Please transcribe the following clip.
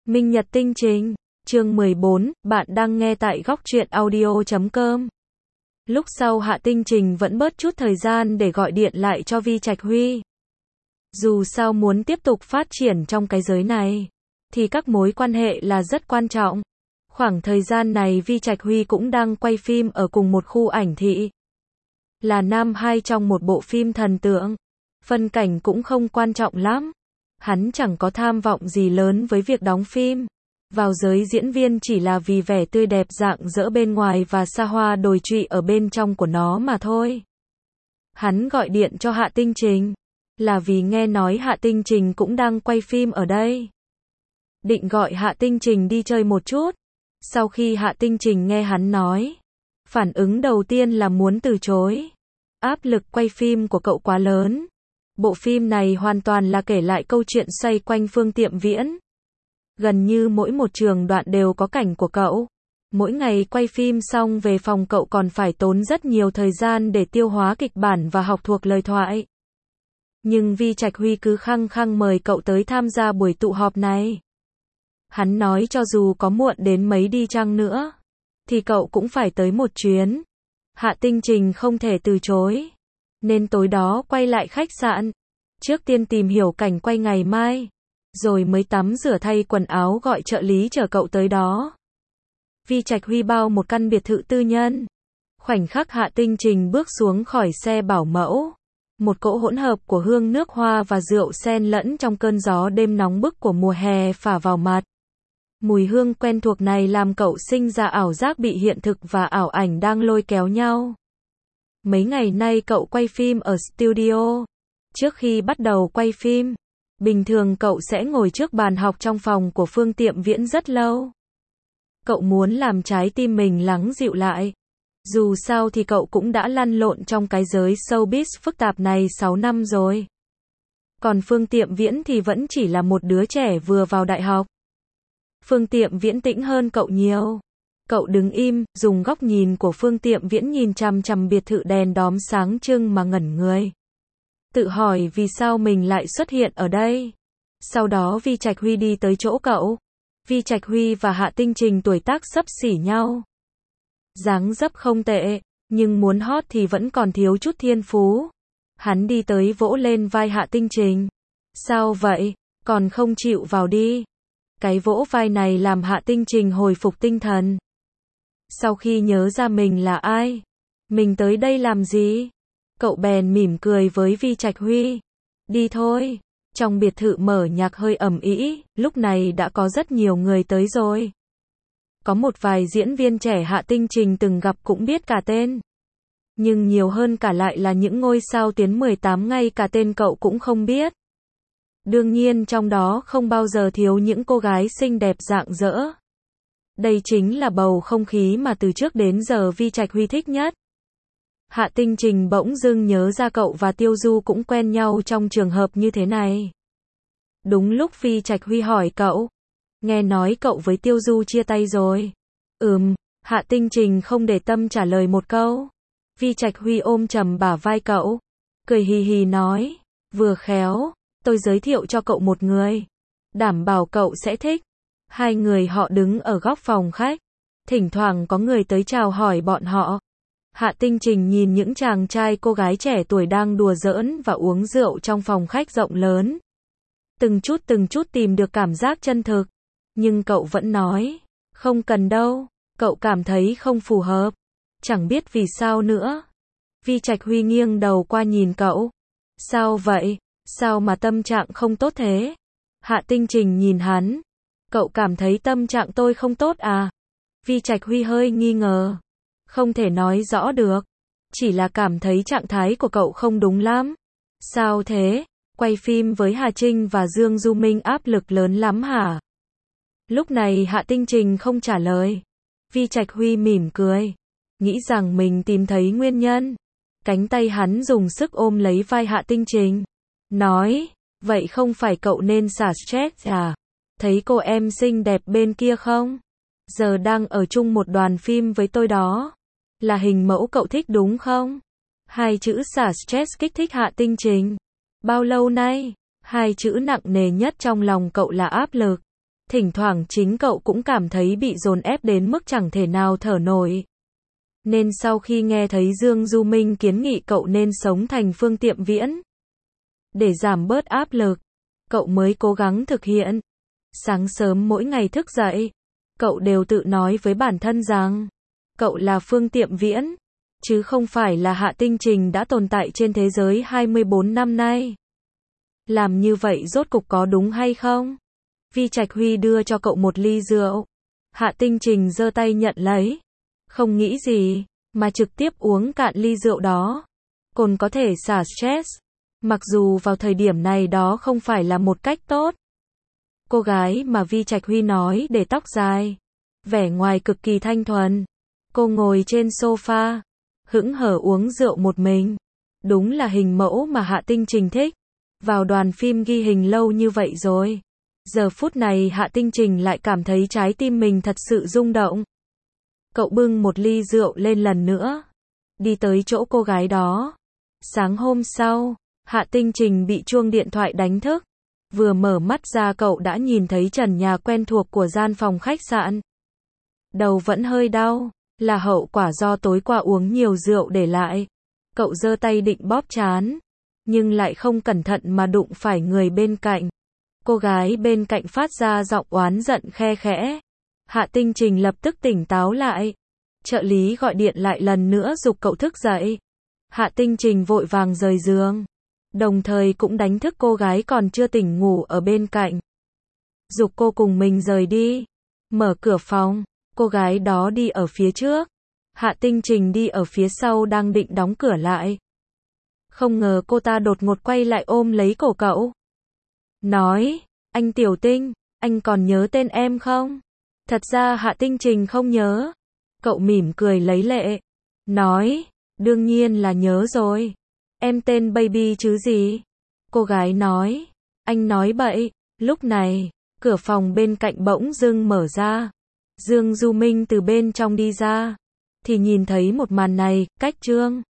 Minh Nhật Tinh Trình, chương 14, bạn đang nghe tại góc truyện audio.com. Lúc sau Hạ Tinh Trình vẫn bớt chút thời gian để gọi điện lại cho Vi Trạch Huy. Dù sao muốn tiếp tục phát triển trong cái giới này, thì các mối quan hệ là rất quan trọng. Khoảng thời gian này Vi Trạch Huy cũng đang quay phim ở cùng một khu ảnh thị. Là nam hai trong một bộ phim thần tượng. Phân cảnh cũng không quan trọng lắm. Hắn chẳng có tham vọng gì lớn với việc đóng phim. Vào giới diễn viên chỉ là vì vẻ tươi đẹp rạng rỡ bên ngoài và xa hoa đồi trụy ở bên trong của nó mà thôi. Hắn gọi điện cho Hạ Tinh Trình là vì nghe nói Hạ Tinh Trình cũng đang quay phim ở đây. Định gọi Hạ Tinh Trình đi chơi một chút. Sau khi Hạ Tinh Trình nghe hắn nói, phản ứng đầu tiên là muốn từ chối. Áp lực quay phim của cậu quá lớn. Bộ phim này hoàn toàn là kể lại câu chuyện xoay quanh Phương Tiệm Viễn. Gần như mỗi một trường đoạn đều có cảnh của cậu. Mỗi ngày quay phim xong về phòng cậu còn phải tốn rất nhiều thời gian để tiêu hóa kịch bản và học thuộc lời thoại. Nhưng Vi Trạch Huy cứ khăng khăng mời cậu tới tham gia buổi tụ họp này. Hắn nói cho dù có muộn đến mấy đi chăng nữa, thì cậu cũng phải tới một chuyến. Hạ Tinh Trình không thể từ chối. Nên tối đó quay lại khách sạn. Trước tiên tìm hiểu cảnh quay ngày mai. Rồi mới tắm rửa thay quần áo gọi trợ lý chở cậu tới đó. Vi Trạch Huy bao một căn biệt thự tư nhân. Khoảnh khắc Hạ Tinh Trình bước xuống khỏi xe bảo mẫu. Một cỗ hỗn hợp của hương nước hoa và rượu xen lẫn trong cơn gió đêm nóng bức của mùa hè phả vào mặt. Mùi hương quen thuộc này làm cậu sinh ra ảo giác bị hiện thực và ảo ảnh đang lôi kéo nhau. Mấy ngày nay cậu quay phim ở studio. Trước khi bắt đầu quay phim, bình thường cậu sẽ ngồi trước bàn học trong phòng của Phương Tiệm Viễn rất lâu. Cậu muốn làm trái tim mình lắng dịu lại. Dù sao thì cậu cũng đã lăn lộn trong cái giới showbiz phức tạp này 6 năm rồi. Còn Phương Tiệm Viễn thì vẫn chỉ là một đứa trẻ vừa vào đại học. Phương Tiệm Viễn tĩnh hơn cậu nhiều. Cậu đứng im, dùng góc nhìn của Phương Tiệm Viễn nhìn chằm chằm biệt thự đèn đóm sáng trưng mà ngẩn người. Tự hỏi vì sao mình lại xuất hiện ở đây. Sau đó Vi Trạch Huy đi tới chỗ cậu. Vi Trạch Huy và Hạ Tinh Trình tuổi tác xấp xỉ nhau. Dáng dấp không tệ, nhưng muốn hot thì vẫn còn thiếu chút thiên phú. Hắn đi tới vỗ lên vai Hạ Tinh Trình. Sao vậy, còn không chịu vào đi. Cái vỗ vai này làm Hạ Tinh Trình hồi phục tinh thần. Sau khi nhớ ra mình là ai, mình tới đây làm gì, cậu bèn mỉm cười với Vi Trạch Huy. Đi thôi. Trong biệt thự mở nhạc hơi ầm ĩ, lúc này đã có rất nhiều người tới rồi. Có một vài diễn viên trẻ Hạ Tinh Trình từng gặp cũng biết cả tên. Nhưng nhiều hơn cả lại là những ngôi sao tiến 18 ngay cả tên cậu cũng không biết. Đương nhiên trong đó không bao giờ thiếu những cô gái xinh đẹp rạng rỡ. Đây chính là bầu không khí mà từ trước đến giờ Vi Trạch Huy thích nhất. Hạ Tinh Trình bỗng dưng nhớ ra cậu và Tiêu Du cũng quen nhau trong trường hợp như thế này. Đúng lúc Vi Trạch Huy hỏi cậu, nghe nói cậu với Tiêu Du chia tay rồi. Hạ Tinh Trình không để tâm trả lời một câu. Vi Trạch Huy ôm chầm bả vai cậu, cười hì hì nói, vừa khéo, tôi giới thiệu cho cậu một người. Đảm bảo cậu sẽ thích. Hai người họ đứng ở góc phòng khách. Thỉnh thoảng có người tới chào hỏi bọn họ. Hạ Tinh Trình nhìn những chàng trai cô gái trẻ tuổi đang đùa giỡn và uống rượu trong phòng khách rộng lớn. Từng chút tìm được cảm giác chân thực. Nhưng cậu vẫn nói, không cần đâu, cậu cảm thấy không phù hợp. Chẳng biết vì sao nữa. Vi Trạch Huy nghiêng đầu qua nhìn cậu. Sao vậy? Sao mà tâm trạng không tốt thế? Hạ Tinh Trình nhìn hắn. Cậu cảm thấy tâm trạng tôi không tốt à? Vi Trạch Huy hơi nghi ngờ. Không thể nói rõ được. Chỉ là cảm thấy trạng thái của cậu không đúng lắm. Sao thế? Quay phim với Hà Trinh và Dương Du Minh áp lực lớn lắm hả? Lúc này Hạ Tinh Trình không trả lời. Vi Trạch Huy mỉm cười. Nghĩ rằng mình tìm thấy nguyên nhân. Cánh tay hắn dùng sức ôm lấy vai Hạ Tinh Trình. Nói, vậy không phải cậu nên xả stress à? Thấy cô em xinh đẹp bên kia không? Giờ đang ở chung một đoàn phim với tôi đó. Là hình mẫu cậu thích đúng không? Hai chữ xả stress kích thích Hạ Tinh Trình. Bao lâu nay, hai chữ nặng nề nhất trong lòng cậu là áp lực. Thỉnh thoảng chính cậu cũng cảm thấy bị dồn ép đến mức chẳng thể nào thở nổi. Nên sau khi nghe thấy Dương Du Minh kiến nghị cậu nên sống thành Phương Tiệm Viễn, để giảm bớt áp lực, cậu mới cố gắng thực hiện. Sáng sớm mỗi ngày thức dậy, cậu đều tự nói với bản thân rằng, cậu là Phương Tiệm Viễn, chứ không phải là Hạ Tinh Trình đã tồn tại trên thế giới 24 năm nay. Làm như vậy rốt cục có đúng hay không? Vi Trạch Huy đưa cho cậu một ly rượu. Hạ Tinh Trình giơ tay nhận lấy. Không nghĩ gì, mà trực tiếp uống cạn ly rượu đó. Cồn có thể xả stress. Mặc dù vào thời điểm này đó không phải là một cách tốt. Cô gái mà Vi Trạch Huy nói để tóc dài, vẻ ngoài cực kỳ thanh thuần. Cô ngồi trên sofa, hững hờ uống rượu một mình. Đúng là hình mẫu mà Hạ Tinh Trình thích. Vào đoàn phim ghi hình lâu như vậy rồi. Giờ phút này Hạ Tinh Trình lại cảm thấy trái tim mình thật sự rung động. Cậu bưng một ly rượu lên lần nữa, đi tới chỗ cô gái đó. Sáng hôm sau, Hạ Tinh Trình bị chuông điện thoại đánh thức. Vừa mở mắt ra cậu đã nhìn thấy trần nhà quen thuộc của gian phòng khách sạn. Đầu vẫn hơi đau, là hậu quả do tối qua uống nhiều rượu để lại. Cậu giơ tay định bóp trán, nhưng lại không cẩn thận mà đụng phải người bên cạnh. Cô gái bên cạnh phát ra giọng oán giận khe khẽ. Hạ Tinh Trình lập tức tỉnh táo lại. Trợ lý gọi điện lại lần nữa giục cậu thức dậy. Hạ Tinh Trình vội vàng rời giường, đồng thời cũng đánh thức cô gái còn chưa tỉnh ngủ ở bên cạnh. Giục cô cùng mình rời đi. Mở cửa phòng, cô gái đó đi ở phía trước. Hạ Tinh Trình đi ở phía sau đang định đóng cửa lại. Không ngờ cô ta đột ngột quay lại ôm lấy cổ cậu. Nói, anh Tiểu Tinh, anh còn nhớ tên em không? Thật ra Hạ Tinh Trình không nhớ. Cậu mỉm cười lấy lệ. Nói, đương nhiên là nhớ rồi. Em tên Baby chứ gì? Cô gái nói, anh nói bậy. Lúc này, cửa phòng bên cạnh bỗng dưng mở ra. Dương Du Minh từ bên trong đi ra. Thì nhìn thấy một màn này, cách Trương